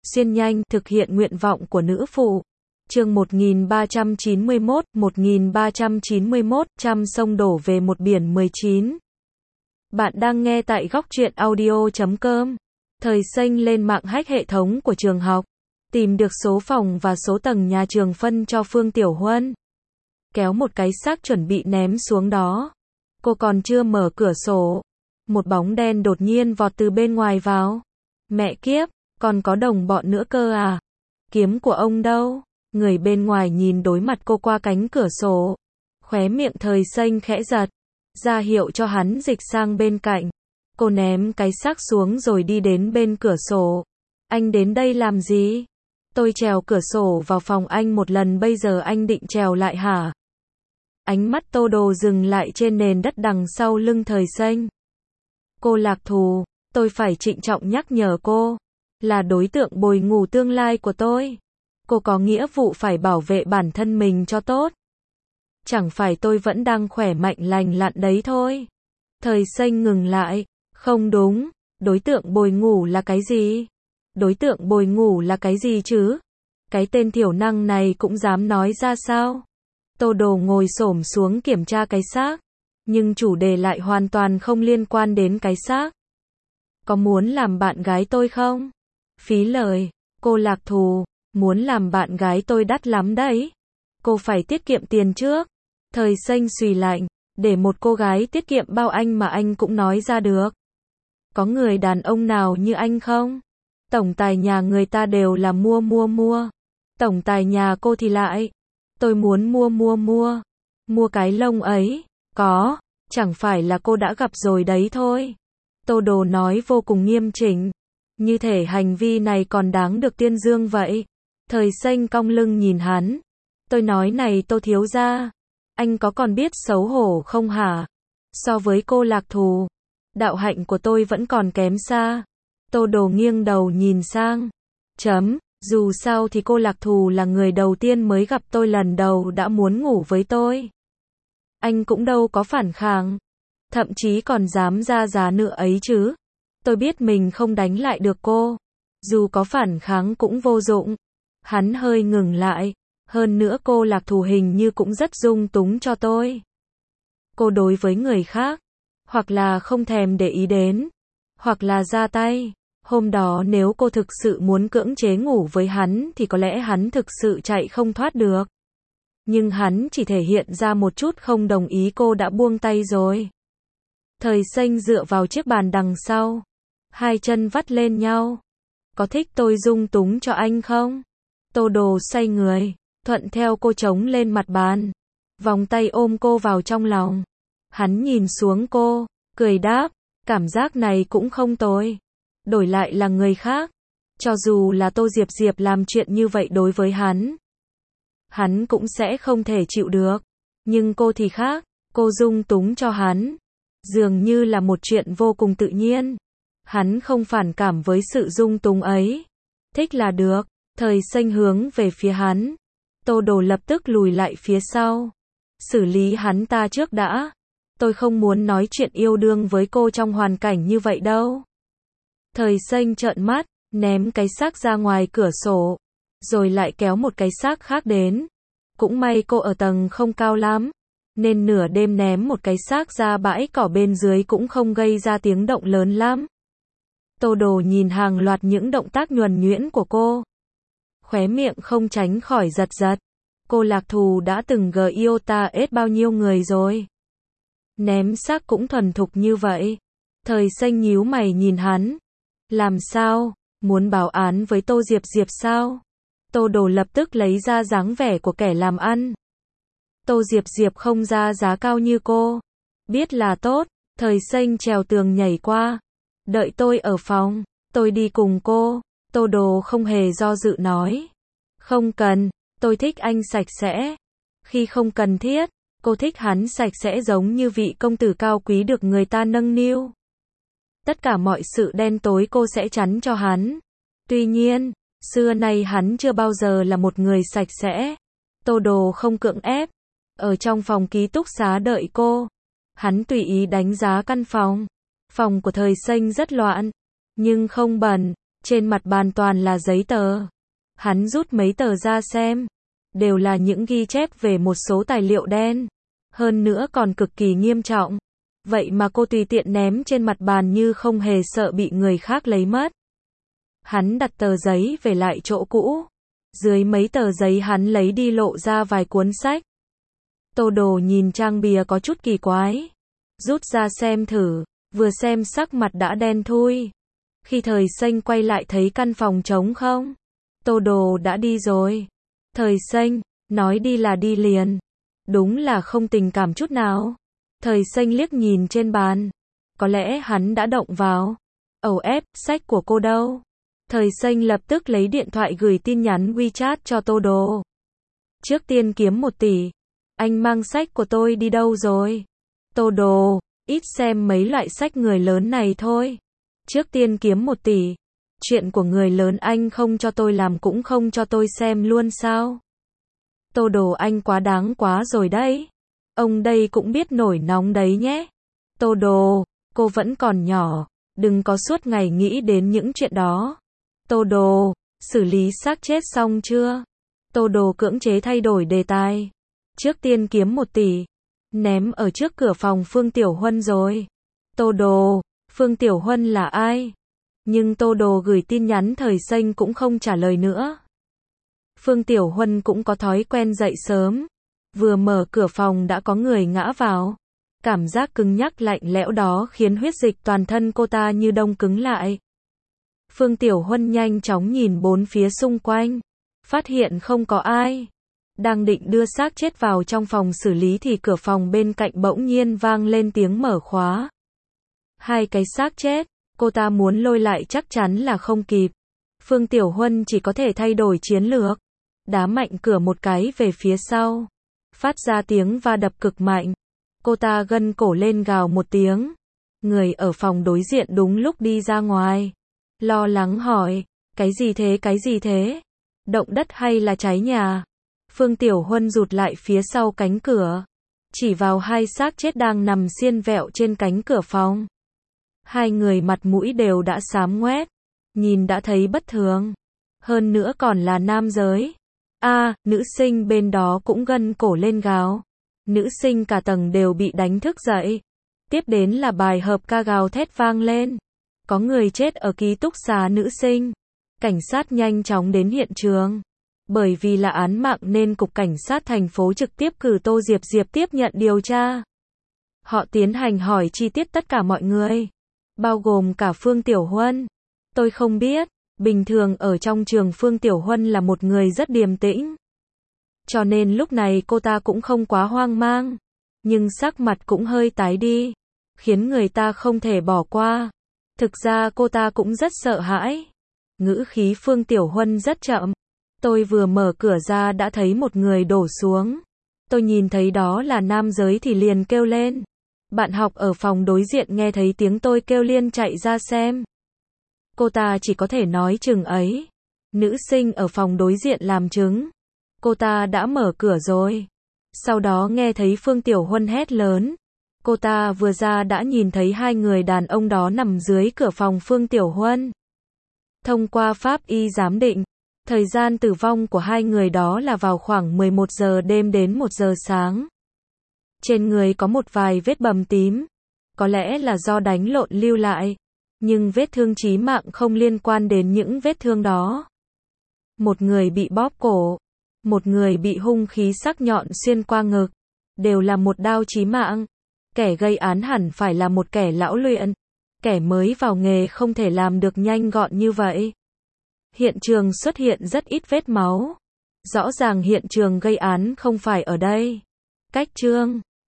xuyên nhanh, thực hiện nguyện vọng của nữ phụ. Chương 1391, trăm sông đổ về một biển 19. Bạn đang nghe tại góc truyện audio.com. Thời xanh lên mạng hack hệ thống của trường học, tìm được số phòng và số tầng nhà trường phân cho Phương Tiểu Huân. Kéo một cái xác chuẩn bị ném xuống đó. Cô còn chưa mở cửa sổ, một bóng đen đột nhiên vọt từ bên ngoài vào. Mẹ kiếp, còn có đồng bọn nữa cơ à? Kiếm của ông đâu? Người bên ngoài nhìn đối mặt cô qua cánh cửa sổ. Khóe miệng Thời xanh khẽ giật, ra hiệu cho hắn dịch sang bên cạnh. Cô ném cái xác xuống rồi đi đến bên cửa sổ. Anh đến đây làm gì? Tôi trèo cửa sổ vào phòng anh một lần, bây giờ anh định trèo lại hả? Ánh mắt Tô Đồ dừng lại trên nền đất đằng sau lưng Thời xanh. Cô Lạc Thù, tôi phải trịnh trọng nhắc nhở cô, là đối tượng bồi ngủ tương lai của tôi. Cô có nghĩa vụ phải bảo vệ bản thân mình cho tốt. Chẳng phải tôi vẫn đang khỏe mạnh lành lặn đấy thôi. Thời xanh ngừng lại. Không đúng, đối tượng bồi ngủ là cái gì? Đối tượng bồi ngủ là cái gì chứ? Cái tên thiểu năng này cũng dám nói ra sao? Tô Đồ ngồi xổm xuống kiểm tra cái xác, nhưng chủ đề lại hoàn toàn không liên quan đến cái xác. Có muốn làm bạn gái tôi không? Phí lời, cô Lạc Thù, muốn làm bạn gái tôi đắt lắm đấy. Cô phải tiết kiệm tiền trước. Thời xanh xùy lạnh, để một cô gái tiết kiệm bao anh mà anh cũng nói ra được. Có người đàn ông nào như anh không? Tổng tài nhà người ta đều là mua. Tổng tài nhà cô thì lại, tôi muốn mua. Mua cái lông ấy, có, chẳng phải là cô đã gặp rồi đấy thôi. Tô Đồ nói vô cùng nghiêm chỉnh, như thể hành vi này còn đáng được tuyên dương vậy. Thời xanh cong lưng nhìn hắn. Tôi nói này Tô thiếu gia, anh có còn biết xấu hổ không hả? So với cô Lạc Thù, đạo hạnh của tôi vẫn còn kém xa. Tô Đồ nghiêng đầu nhìn sang. Dù sao thì cô Lạc Thù là người đầu tiên mới gặp tôi lần đầu đã muốn ngủ với tôi. Anh cũng đâu có phản kháng, thậm chí còn dám ra giá nữa ấy chứ. Tôi biết mình không đánh lại được cô, dù có phản kháng cũng vô dụng. Hắn hơi ngừng lại. Hơn nữa cô Lạc Thù hình như cũng rất dung túng cho tôi. Cô đối với người khác, hoặc là không thèm để ý đến, hoặc là ra tay. Hôm đó nếu cô thực sự muốn cưỡng chế ngủ với hắn thì có lẽ hắn thực sự chạy không thoát được. Nhưng hắn chỉ thể hiện ra một chút không đồng ý, cô đã buông tay rồi. Thời xanh dựa vào chiếc bàn đằng sau, hai chân vắt lên nhau. Có thích tôi dung túng cho anh không? Tô Đồ xoay người, thuận theo cô chống lên mặt bàn, vòng tay ôm cô vào trong lòng. Hắn nhìn xuống cô, cười đáp, cảm giác này cũng không tồi. Đổi lại là người khác, cho dù là Tô Diệp Diệp làm chuyện như vậy đối với hắn cũng sẽ không thể chịu được. Nhưng cô thì khác, cô dung túng cho hắn, dường như là một chuyện vô cùng tự nhiên. Hắn không phản cảm với sự dung túng ấy. Thích là được. Thời xanh hướng về phía hắn. Tô Đồ lập tức lùi lại phía sau. Xử lý hắn ta trước đã. Tôi không muốn nói chuyện yêu đương với cô trong hoàn cảnh như vậy đâu. Thời xanh trợn mắt, ném cái xác ra ngoài cửa sổ, rồi lại kéo một cái xác khác đến. Cũng may cô ở tầng không cao lắm, nên nửa đêm ném một cái xác ra bãi cỏ bên dưới cũng không gây ra tiếng động lớn lắm. Tô Đồ nhìn hàng loạt những động tác nhuần nhuyễn của cô, khóe miệng không tránh khỏi giật giật. Cô Lạc Thù đã từng yêu ta ết bao nhiêu người rồi. Ném xác cũng thuần thục như vậy. Thời xanh nhíu mày nhìn hắn. Làm sao? Muốn báo án với Tô Diệp Diệp sao? Tô Đồ lập tức lấy ra dáng vẻ của kẻ làm ăn. Tô Diệp Diệp không ra giá cao như cô. Biết là tốt. Thời xanh trèo tường nhảy qua. Đợi tôi ở phòng, tôi đi cùng cô. Tô Đồ không hề do dự nói. Không cần, tôi thích anh sạch sẽ. Khi không cần thiết, cô thích hắn sạch sẽ giống như vị công tử cao quý được người ta nâng niu. Tất cả mọi sự đen tối cô sẽ chắn cho hắn. Tuy nhiên, xưa nay hắn chưa bao giờ là một người sạch sẽ. Tô Đồ không cưỡng ép. Ở trong phòng ký túc xá đợi cô, hắn tùy ý đánh giá căn phòng. Phòng của Thời xanh rất loạn, nhưng không bẩn. Trên mặt bàn toàn là giấy tờ. Hắn rút mấy tờ ra xem. Đều là những ghi chép về một số tài liệu đen. Hơn nữa còn cực kỳ nghiêm trọng. Vậy mà cô tùy tiện ném trên mặt bàn như không hề sợ bị người khác lấy mất. Hắn đặt tờ giấy về lại chỗ cũ. Dưới mấy tờ giấy hắn lấy đi lộ ra vài cuốn sách. Tô Đồ nhìn trang bìa có chút kỳ quái. Rút ra xem thử. Vừa xem sắc mặt đã đen thui. Khi Thời Xanh quay lại thấy căn phòng trống không. Tô Đồ đã đi rồi. Thời Xanh, nói đi là đi liền. Đúng là không tình cảm chút nào. Thời Xanh liếc nhìn trên bàn. Có lẽ hắn đã động vào. Ẩu ép, sách của cô đâu? Thời Xanh lập tức lấy điện thoại gửi tin nhắn WeChat cho Tô Đồ. Trước tiên kiếm 1 tỷ. Anh mang sách của tôi đi đâu rồi? Tô Đồ, ít xem mấy loại sách người lớn này thôi. Trước tiên kiếm 1 tỷ. Chuyện của người lớn anh không cho tôi làm cũng không cho tôi xem luôn sao? Tô Đồ anh quá đáng quá rồi đấy. Ông đây cũng biết nổi nóng đấy nhé. Tô Đồ, cô vẫn còn nhỏ. Đừng có suốt ngày nghĩ đến những chuyện đó. Tô Đồ, xử lý xác chết xong chưa? Tô Đồ cưỡng chế thay đổi đề tài. Trước tiên kiếm 1 tỷ. Ném ở trước cửa phòng Phương Tiểu Huân rồi. Tô Đồ, Phương Tiểu Huân là ai? Nhưng Tô Đồ gửi tin nhắn Thời Xanh cũng không trả lời nữa. Phương Tiểu Huân cũng có thói quen dậy sớm. Vừa mở cửa phòng đã có người ngã vào. Cảm giác cứng nhắc lạnh lẽo đó khiến huyết dịch toàn thân cô ta như đông cứng lại. Phương Tiểu Huân nhanh chóng nhìn bốn phía xung quanh. Phát hiện không có ai. Đang định đưa xác chết vào trong phòng xử lý thì cửa phòng bên cạnh bỗng nhiên vang lên tiếng mở khóa. 2 cái xác chết. Cô ta muốn lôi lại chắc chắn là không kịp. Phương Tiểu Huân chỉ có thể thay đổi chiến lược. Đá mạnh cửa một cái về phía sau. Phát ra tiếng va đập cực mạnh. Cô ta gân cổ lên gào một tiếng. Người ở phòng đối diện đúng lúc đi ra ngoài. Lo lắng hỏi. Cái gì thế, cái gì thế? Động đất hay là cháy nhà? Phương Tiểu Huân rụt lại phía sau cánh cửa. Chỉ vào 2 xác chết đang nằm xiên vẹo trên cánh cửa phòng. 2 người mặt mũi đều đã xám ngoét. Nhìn đã thấy bất thường. Hơn nữa còn là nam giới. Nữ sinh bên đó cũng gân cổ lên gào. Nữ sinh cả tầng đều bị đánh thức dậy. Tiếp đến là bài hợp ca gào thét vang lên. Có người chết ở ký túc xá nữ sinh. Cảnh sát nhanh chóng đến hiện trường. Bởi vì là án mạng nên Cục Cảnh sát thành phố trực tiếp cử Tô Diệp Diệp tiếp nhận điều tra. Họ tiến hành hỏi chi tiết tất cả mọi người. Bao gồm cả Phương Tiểu Huân. Tôi không biết. Bình thường ở trong trường Phương Tiểu Huân là một người rất điềm tĩnh. Cho nên lúc này cô ta cũng không quá hoang mang. Nhưng sắc mặt cũng hơi tái đi. Khiến người ta không thể bỏ qua. Thực ra cô ta cũng rất sợ hãi. Ngữ khí Phương Tiểu Huân rất chậm. Tôi vừa mở cửa ra đã thấy một người đổ xuống. Tôi nhìn thấy đó là nam giới thì liền kêu lên. Bạn học ở phòng đối diện nghe thấy tiếng tôi kêu liền chạy ra xem. Cô ta chỉ có thể nói chừng ấy. Nữ sinh ở phòng đối diện làm chứng. Cô ta đã mở cửa rồi. Sau đó nghe thấy Phương Tiểu Huân hét lớn. Cô ta vừa ra đã nhìn thấy 2 người đàn ông đó nằm dưới cửa phòng Phương Tiểu Huân. Thông qua pháp y giám định, thời gian tử vong của 2 người đó là vào khoảng 11 giờ đêm đến 1 giờ sáng. Trên người có một vài vết bầm tím. Có lẽ là do đánh lộn lưu lại. Nhưng vết thương chí mạng không liên quan đến những vết thương đó. Một người bị bóp cổ. Một người bị hung khí sắc nhọn xuyên qua ngực. Đều là một đao chí mạng. Kẻ gây án hẳn phải là một kẻ lão luyện. Kẻ mới vào nghề không thể làm được nhanh gọn như vậy. Hiện trường xuất hiện rất ít vết máu. Rõ ràng hiện trường gây án không phải ở đây. Cách chương